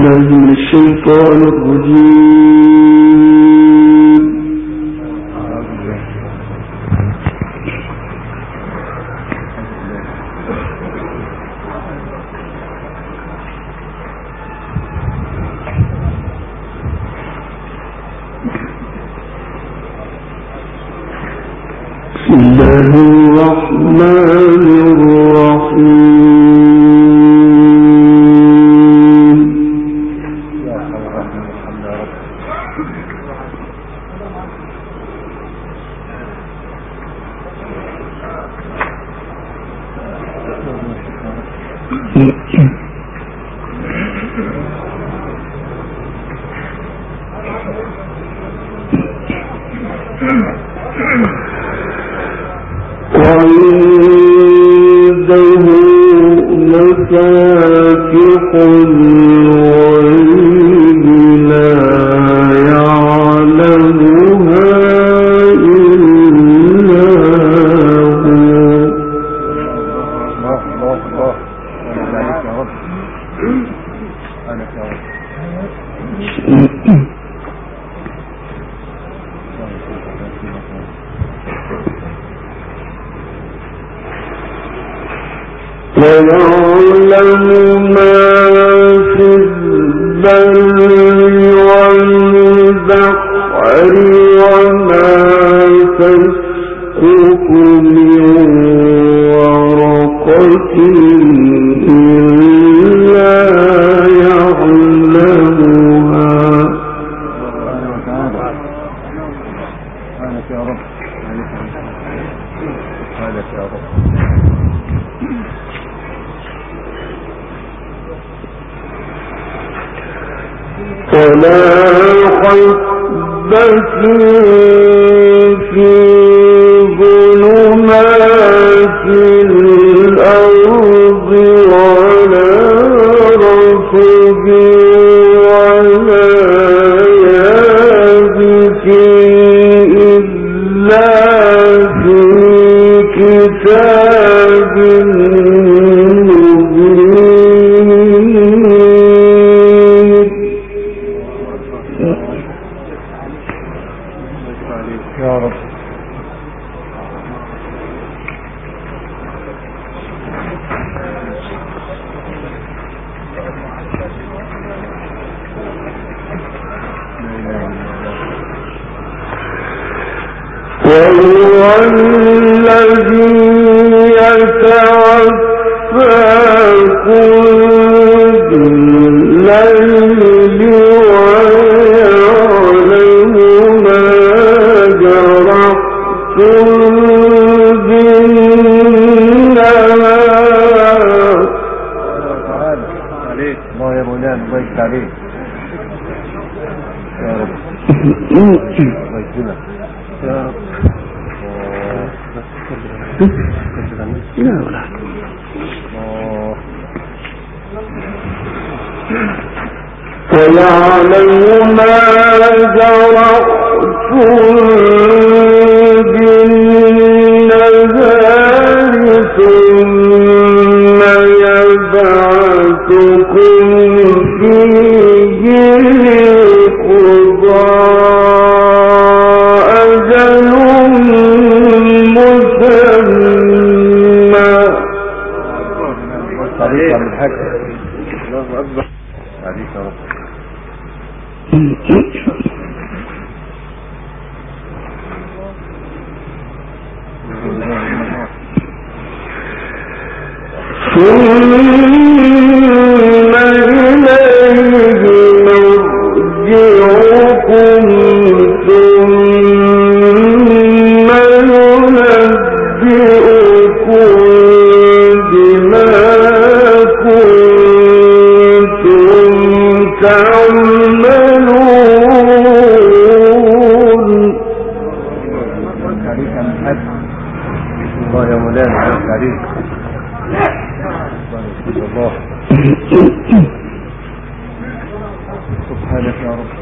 بالله من الشيطان الرجيم. بسم الله الرحمن الرحيم. وعنده مفاتح الغيب لا يعلمها إلا ويعلم ما في البر والبحر وما تسقط من ورقة إلا يعلمها. سبحانك يا رب. ولا حبة في ظلمات الأرض ولا رطب ولا يابس إلا في كتاب يا رب. وهو الذي يتوفاكم بالليل ويعلم ما جرحتم بالنهار. الله يا مولانا الله يفتح عليك يا رب. الله يكرمك يا رب. لا ولا ويعلم ما جرحتم بالنهار ثم يبعثكم فيه ليقضى أجل مسمى. عليك من الحج. الله أكبر. عليك يا رب. ثم إليه مرجعكم ثم ينبئكم بما كنتم تعملون. عليك من حد. الله يا مولانا عليك. الله سبحانك يا رب.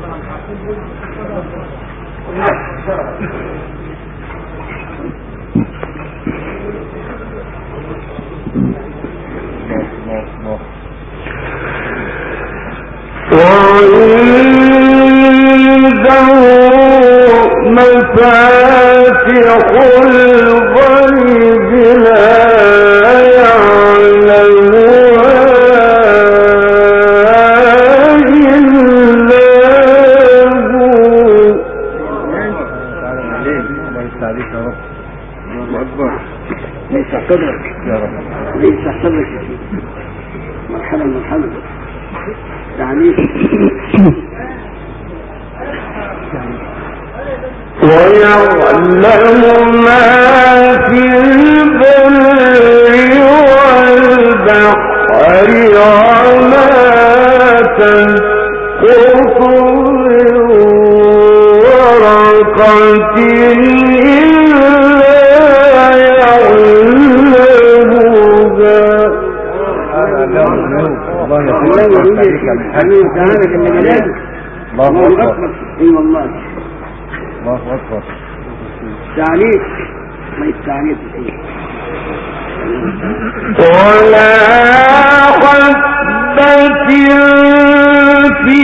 تعليق ما التعليق ولا حبة في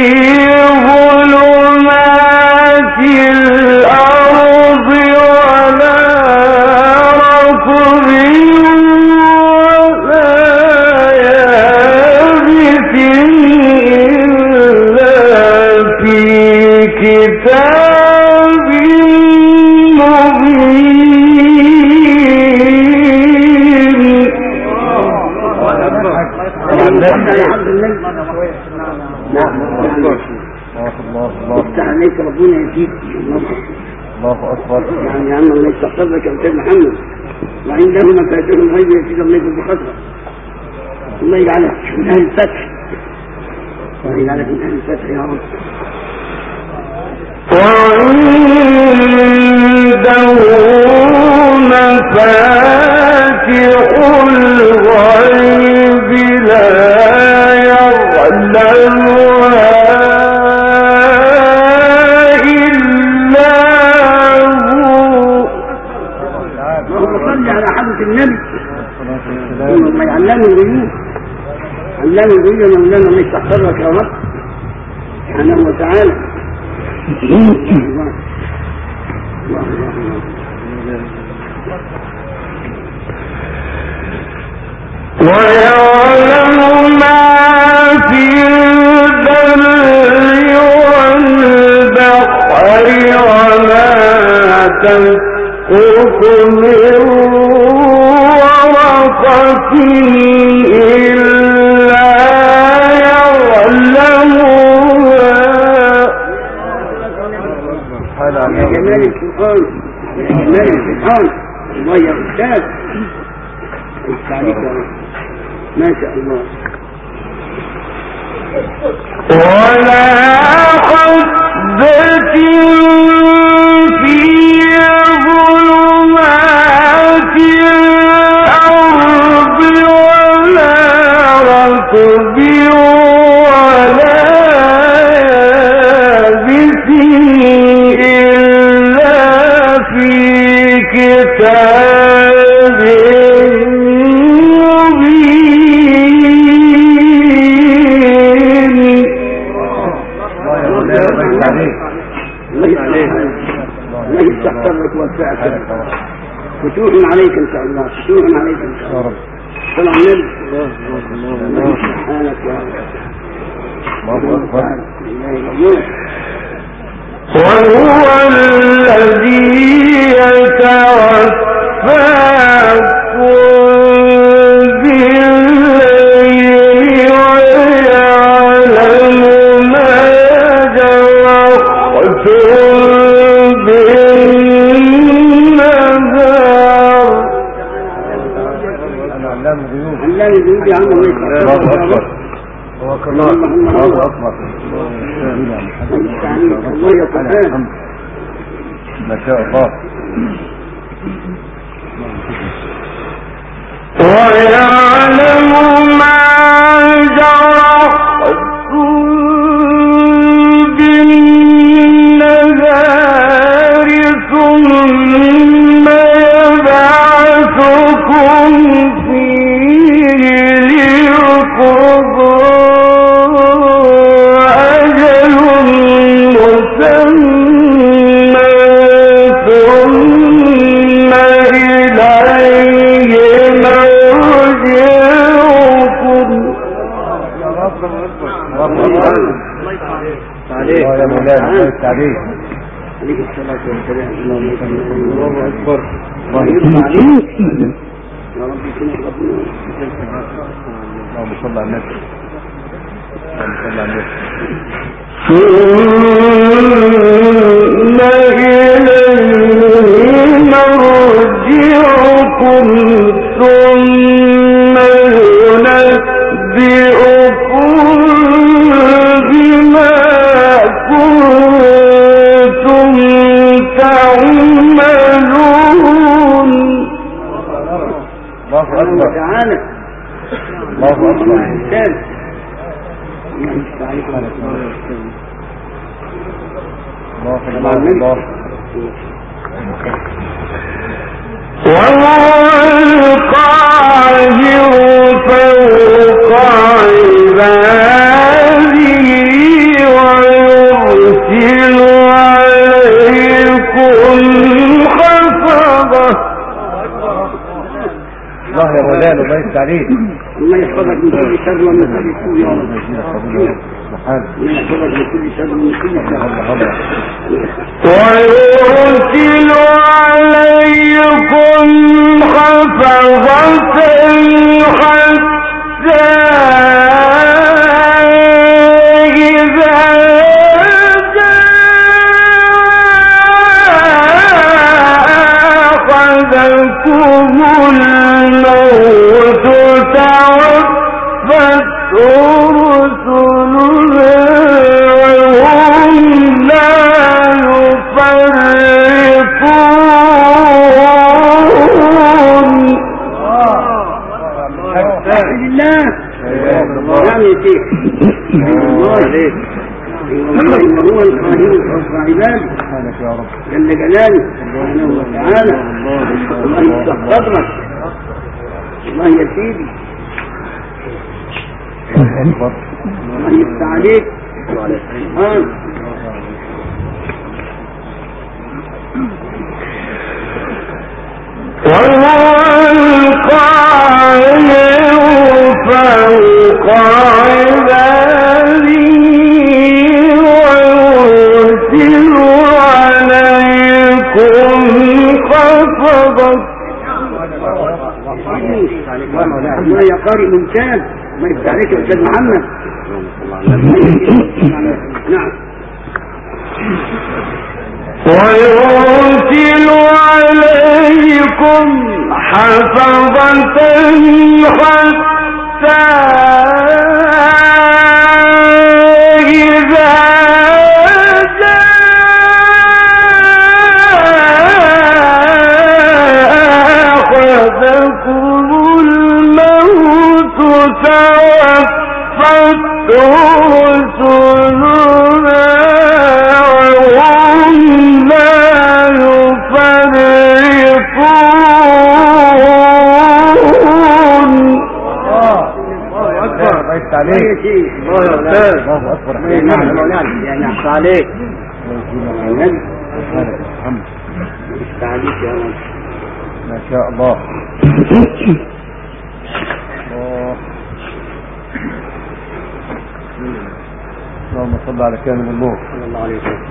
ظلمات الأرض ولا رطب ولا يابس إلا في كتاب افتح عليك ربنا يزيد الله أكبر. يعني أنه لا يستقر لك أمثال محمد وعنده مفاتيح الغيب يزيد الله يكون بخطرة. الله يجعلك من أهل الفتح، الله يجعلك من أهل الفتح يا رب. وعنده مفاتيح الغيب لا يعلمها إلا هو. اللهم صل على حضرة النبي. الله يعلمه الغيوب، علمه الغيوب مولانا الله يستحضرك يا رب سبحانه وتعالى. ويعلم ما في البر والبحر وما تسقط من ورقة إلا يعلمها. يا جمال القرآن، يا جمال القرآن، الله يا أستاذ التعليق ما شاء الله. ولا حبة في ظلمات الأرض ولا رطب ولا يابس إلا في كتاب فتوح عليك ان شاء الله، فتوح عليك ان شاء الله. صلى على النبي. سبحانك يا رب. وهو الذي يتوفاكم بالليل ويعلم ما جرحتم بالنهار. علام الغيوب يا عم الله يسعدك. الله أكبر. الله يسعدك ما شاء الله. ويعلم ما جرحتم بالنهار ثم يبعثكم فيه ليقضى عليك يا مولانا الله يفتح عليك. عليك الصلاة والسلام. الله أكبر. الله يرضى عليك يا رب. يكونك ربنا. اللهم صل على النبي. اللهم صل على النبي. ثم إليه مرجعكم ثم ينبئكم بما كنتم تعملون. الله أكبر. تعالى الله أكبر. الله وهو القاهر فوق عباده ويرسل عليكم حفظه. الله يا مولانا الله يفتح عليك. الله يحفظك من كل شر ومن كل سوء يا رب. الله يحفظك من كل شر ومن كل سوء. ويرسل عليكم حفظة حتى إذا أخذكم الموت توفته رسلنا وهم لا يفرطون. الحمد لله. نعم يا شيخ. الله عليك. هو القاهر فوق عباده جل جلاله سبحانه وتعالى. الله يفتح صدرك. الله يا سيدي. الله يفتح عليك. وهو القاهر فوق عباده ويرسل عليكم حفظة. الله يا قارئ ممتاز. ما يفتح عليك يا أستاذ محمد. نعم. ويرسل عليكم حفظة حتى إذا أخذكم الموت توفته رسلنا وهم لا يفرطون. الله أكبر. الله يفتح عليك. الله أكبر. يعني أحصى عليك. محمد يفتح عليك يا رب. ما شاء الله. اللهم صل على كامل النور صلى الله عليه وسلم.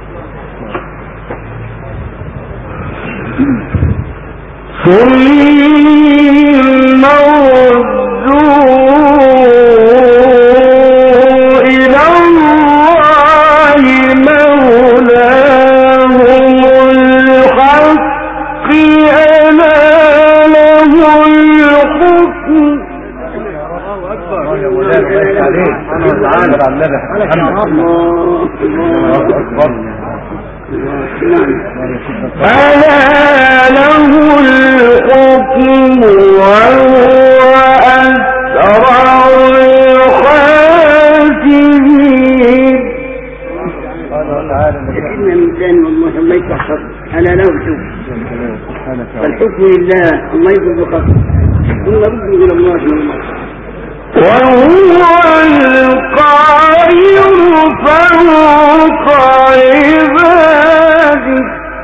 ثم ردوا إلى الله مولاهم الحق ألا له الحكم. يا مولانا الله يفتح عليك. سبحانه وتعالى على النبي محمد. الله أكبر. ألا له الحكم وهو أسرع الحاسبين. يحبنا من ثاني والله. الله يفتح صدرك. ألا له الحكم فالحكم لله. الله يجب بخطر ثم رده إلى الله وهو القاهر فوق عباده.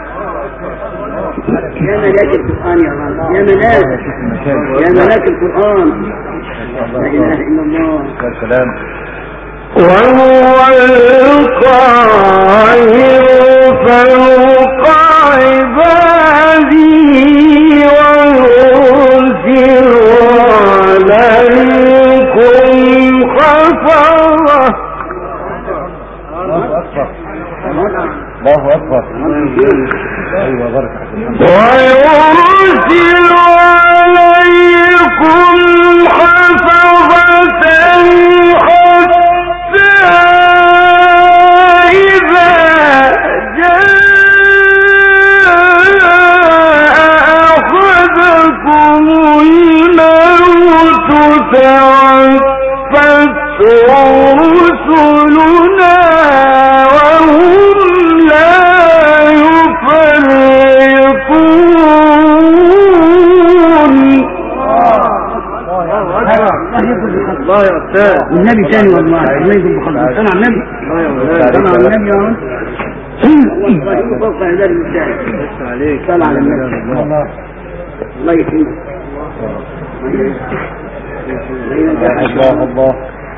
يا ملاك القرآن يا رب. يا ملاك. يا ملاك القرآن. لا إله إلا الله. يا سلام. وهو القاهر فوق عباده ويرسل عليكم حفظة. الله أكبر. أيوة بركة. ويرسل عليكم حفظة حتى إذا جاء أحدكم الموت توفته رسلنا وهم لا يفرطون. الله يا أستاذ والنبي تاني والله الله يكون بخلص سمع النبي سمع النبي يا ولد والله فوق هذا المثال صلى على النبي الله يكرمك الله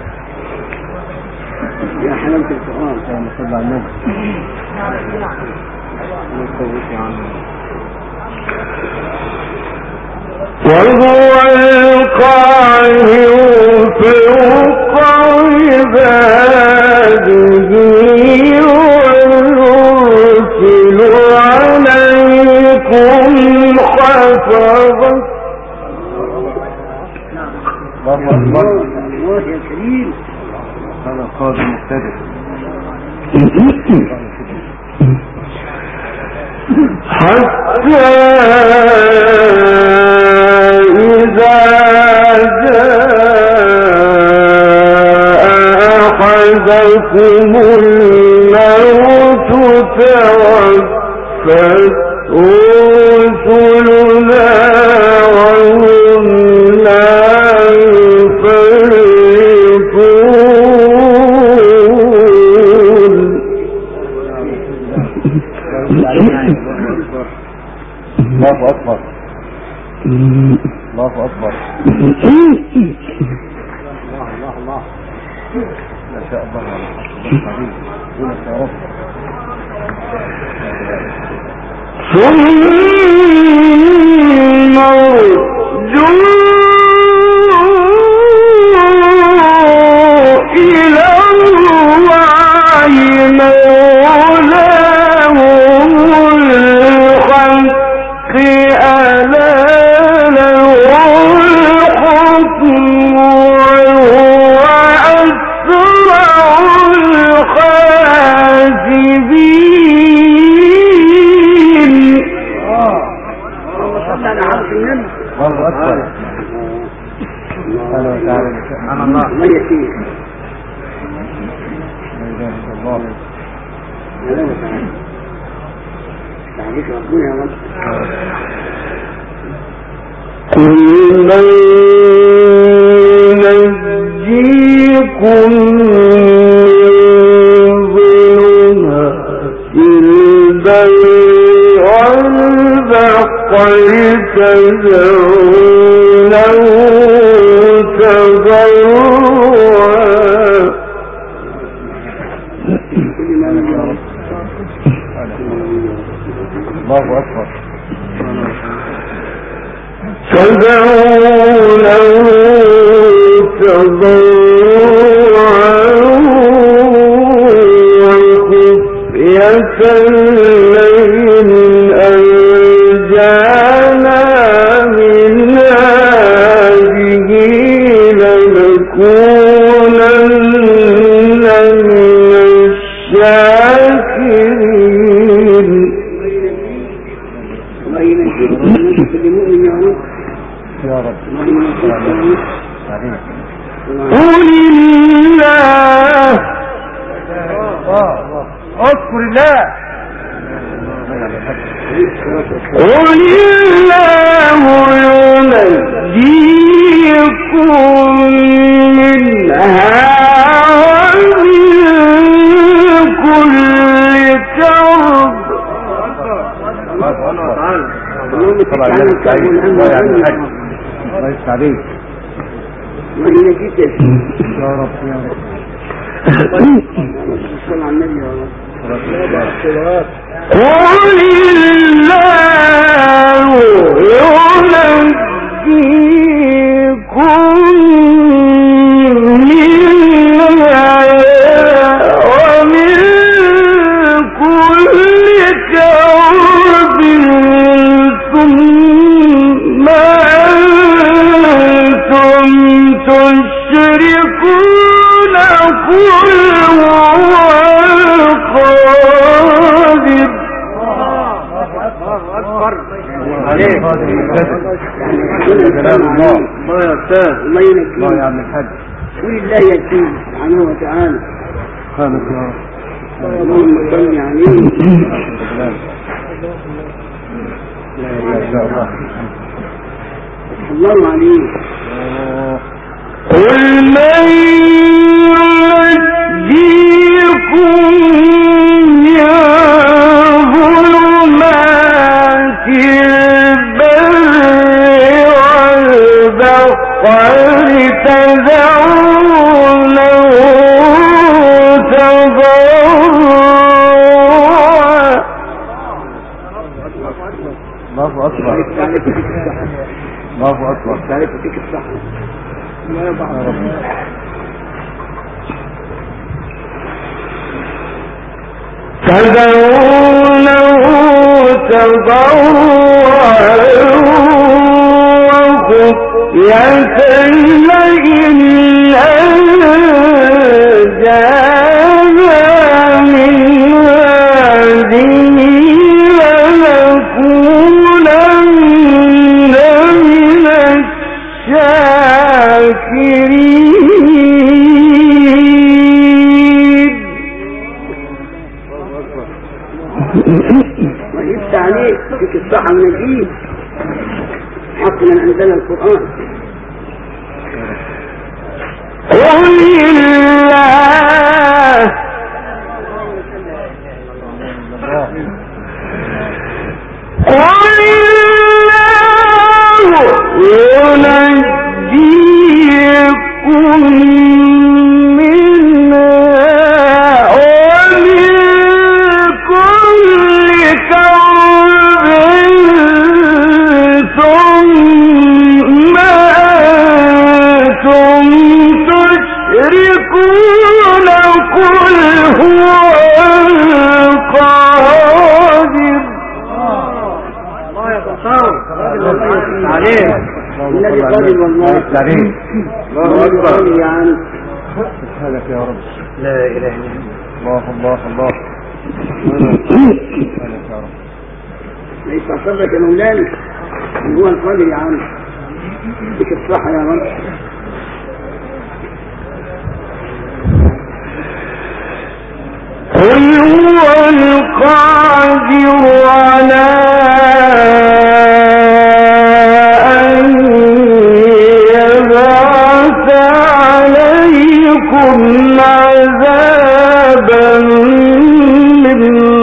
يا حلاوة القرآن صلى على النبي. وهو القاهر فوق عباده ويرسل عليكم حفظة. الله أكبر. الله يا كريم هذا قاضي مقتدر. حتى إذا جاء أحدكم الموت توفته رسلنا وهم لا يفرطون. الله أكبر. الله أكبر. الله ما شاء الله يا رب. ثم رجعوا إلى الله مولاهم الحق ألا له الحكم وهو أسرع الحاسبين. الله أكبر. سبحانه وتعالى. سبحان الله. الله يسير لا إله إلا الله. تعريف ربنا يا رب. قل من ينجيكم من ظلمات البر والبحر تدعونه تضرعا. الله أكبر. تدعونه تضرعا وخفية لئن أنجانا من هذه لنكونن من الشاكرين. كل مؤمن يا رب يا رب. قل الله اذكر الله. قل الله ينجيكم منها ومن كل كرب. طبعا رئيس عليك وهي جدا يا رب يا رب. صلى على النبي يا رب. قل الله ينجيكم منها ومن كل كرب ثم أنتم تشركون قل هو القادر. عليك الله يا استاذ الله ينجيك الله يا عم الحاج قول الله يكفيك سبحانه وتعالى. خالص يا رب اللهم صل عليه. ما شاء الله الله عليه. قل من ينجيكم من ظلمات البر والبحر تدعونه تضرعا. الله اكبر الله اكبر تعرف فيك الصح. الله يبارك تدعونه تضرعا وخفية لئن أنجانا من هذه لنكونن من الشاكرين. وجبت عليك فيك الصحة من الدين حق من أنزل القرآن. قل الله ينجيكم منها ومن كل كرب ثم أنتم تشركون قل هو القادر. الله يا بصار عليك الذي قادر والله عليك الله أكبر يعني. سبحانك يا رب لا اله الا الله الله الله سبحانك يا رب ليس صدق يا مولانا هو القادر يا عم. فيك الصحة يا رب. قل هو القادر على أن يبعث عليكم عذابا من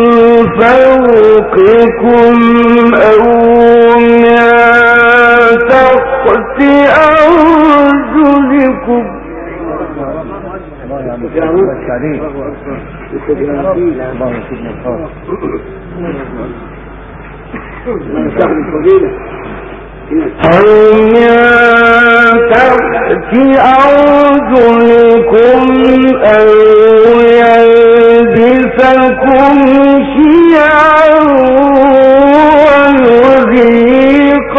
فوقكم أو من تحت أرجلكم. الله يا عم الحاج عليك الله يسلمك الخير أو من تحت أرجلكم أو يلبسكم شيعا ويذيق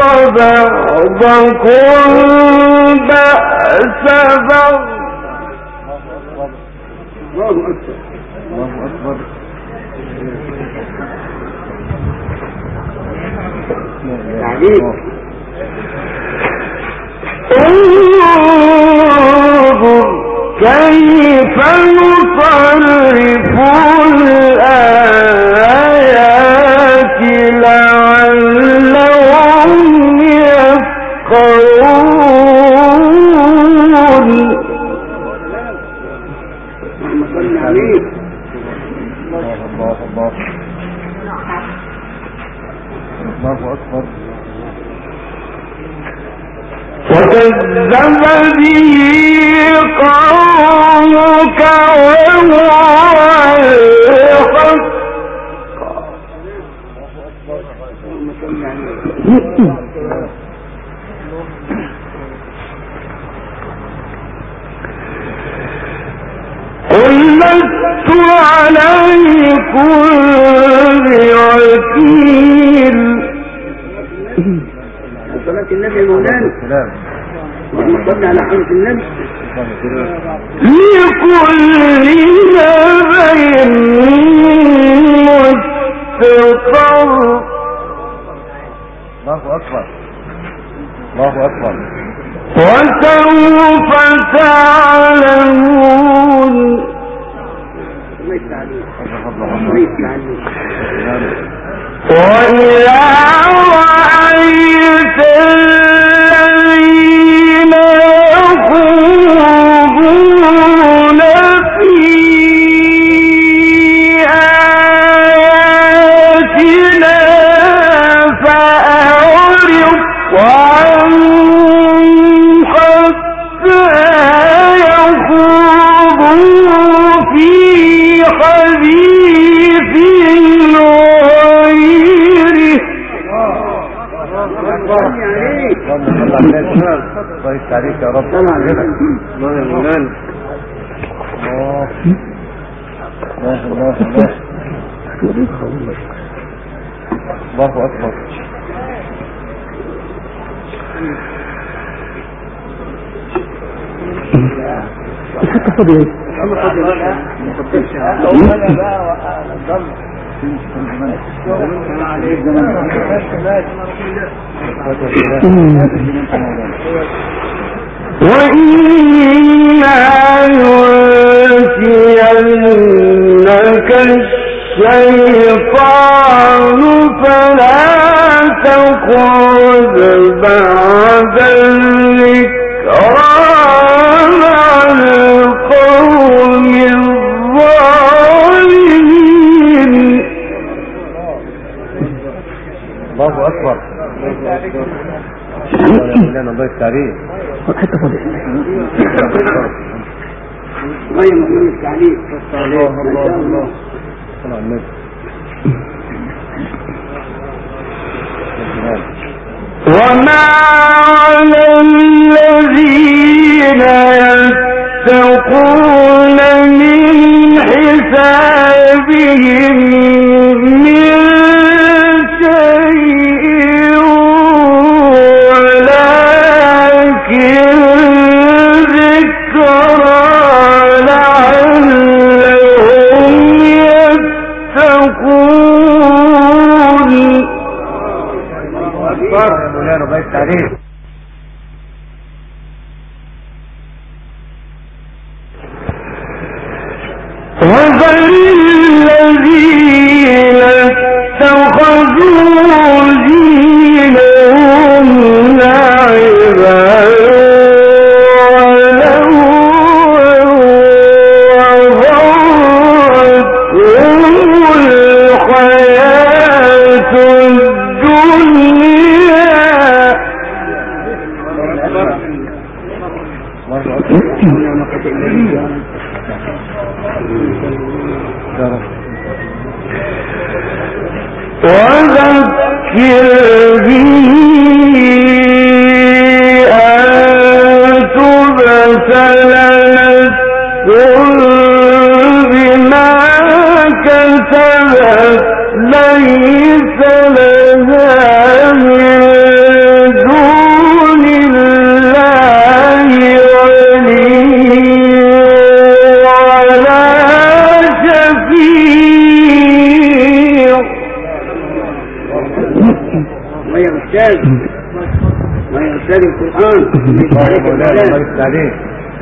بعضكم بأس بعض. الله أكبر الله اكبر تعليم. انظر كيف نصرف الآيات لعلهم يفقهون. اللهم صل عليه. الله الله الله الله اكبر وكذب به قومك وهو الحق. قل لست عليكم بوكيل. صلاة النبي يا مولانا. اللهم صل على حضرة النبي. لكل نبي مستقر. الله أكبر الله أكبر. وسوف تعلمون. وإذا رأيت الذين يخوضون في آياتنا فأعرض عنهم حتى يخوضوا في حديث كويس عليك يا رب. الله يا مولانا. الله أكبر. حتى فضيل وإما ينسينك الشيطان فلا تقعد بعد الذكرى مع القوم الظالمين. الله أكبر. الله التعليم. حتى فضيل غير مؤمن التعليم. الله صلى النبي. وما على الذين يتقون من حسابهم من شيء ولكن ذكرى لعلهم يتقون. يا مولانا الله التعليم. وذل الذين اتخذوا دينهم لعبا وغرتهم الحياة الدنيا. وذكر به أن تبتل نفس بما كسبت ليس لها من دون الله ولي ولا شفيع. ما يرشاد القرآن. الله التعليم.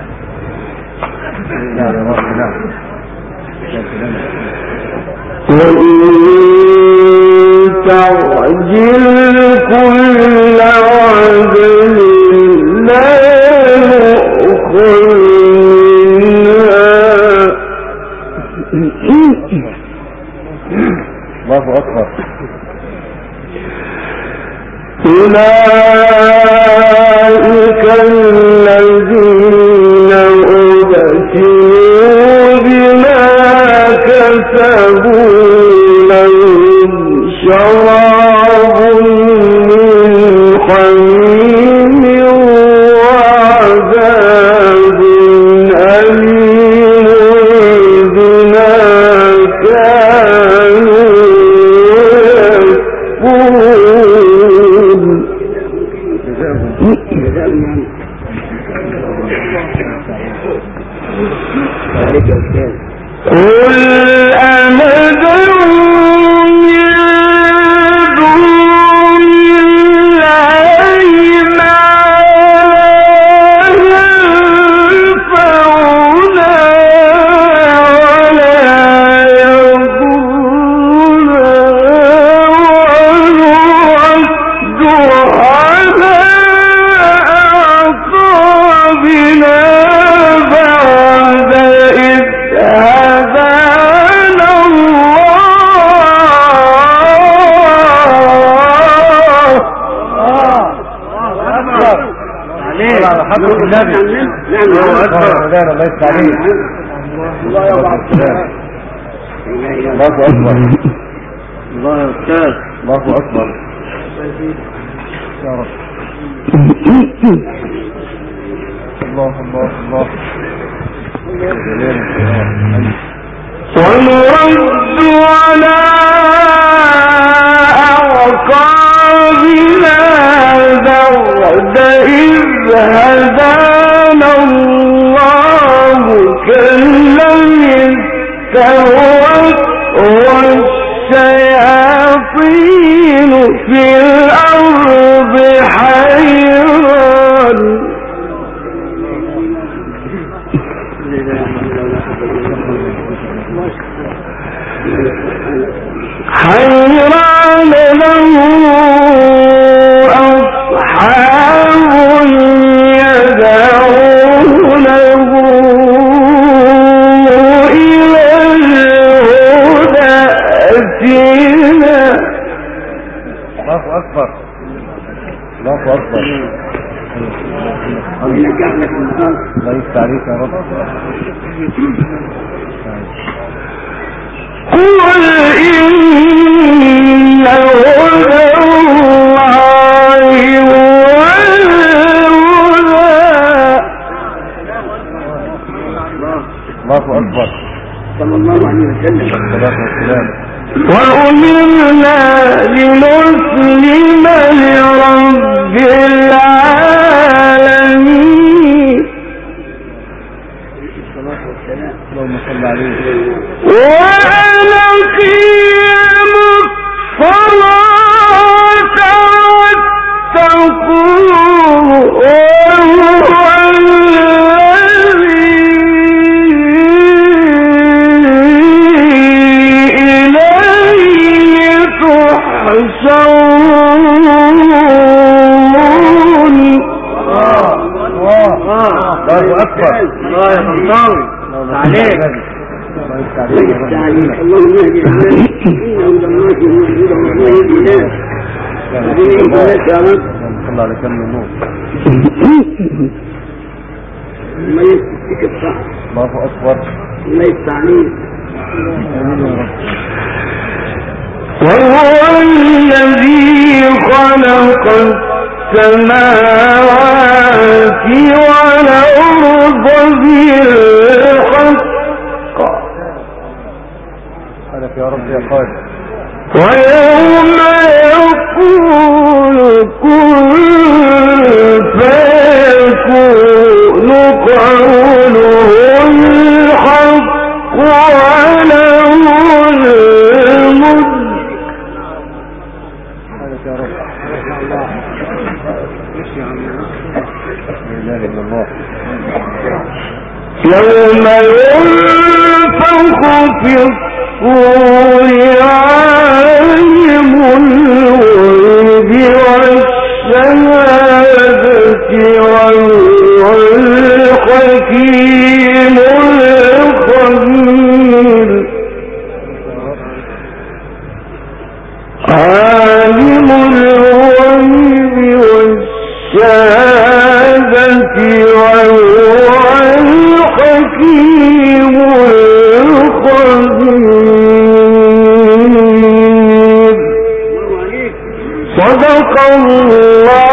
وإن تعجل كل عدل لا يؤخذ منها. الله أكبر. أولئك قل أندعو الله أكبر. الله يا أستاذ. الله أكبر يا رب. الله الله الله. ونرد على أعقابنا بعد إذ هدانا الله كالذي استهوته الشياطين في الأرض حيران له أصحاب يدعونه إلى الهدى ائتنا. الله أكبر. الله أكبر. الله يستعليك يا رب. قل إن هدى الله هو الهدى. الله أكبر. صلى الله عليه وسلم. الصلاة والسلام. وأمرنا لنسلم لرب العالمين. الصلاة والسلام. اللهم صل عليه. وأقيم الصلاة واتقوه وهو الذي إليه تحشرون. الله أكبر. الله يرضى عليك. اللهم اهدنا إنهم ضمناك ومهدودا والله الإله وبنعم لك يا رب. صلى على كم النور. ما يفتك الصح. الله أكبر. الله يستعنيك. وهو الذي خلق السماوات والأرض بالحق يا رب يا قادر. ويوم يقول كن فيكون قوله الحق وله الملك. يا رب. لا إله إلا الله. يوم ينفخ في الصور عالم الغيب والشهادة وهو الحكيم الخبير. عالم الغيب والشهادة وهو الحكيم الخبير. صدق الله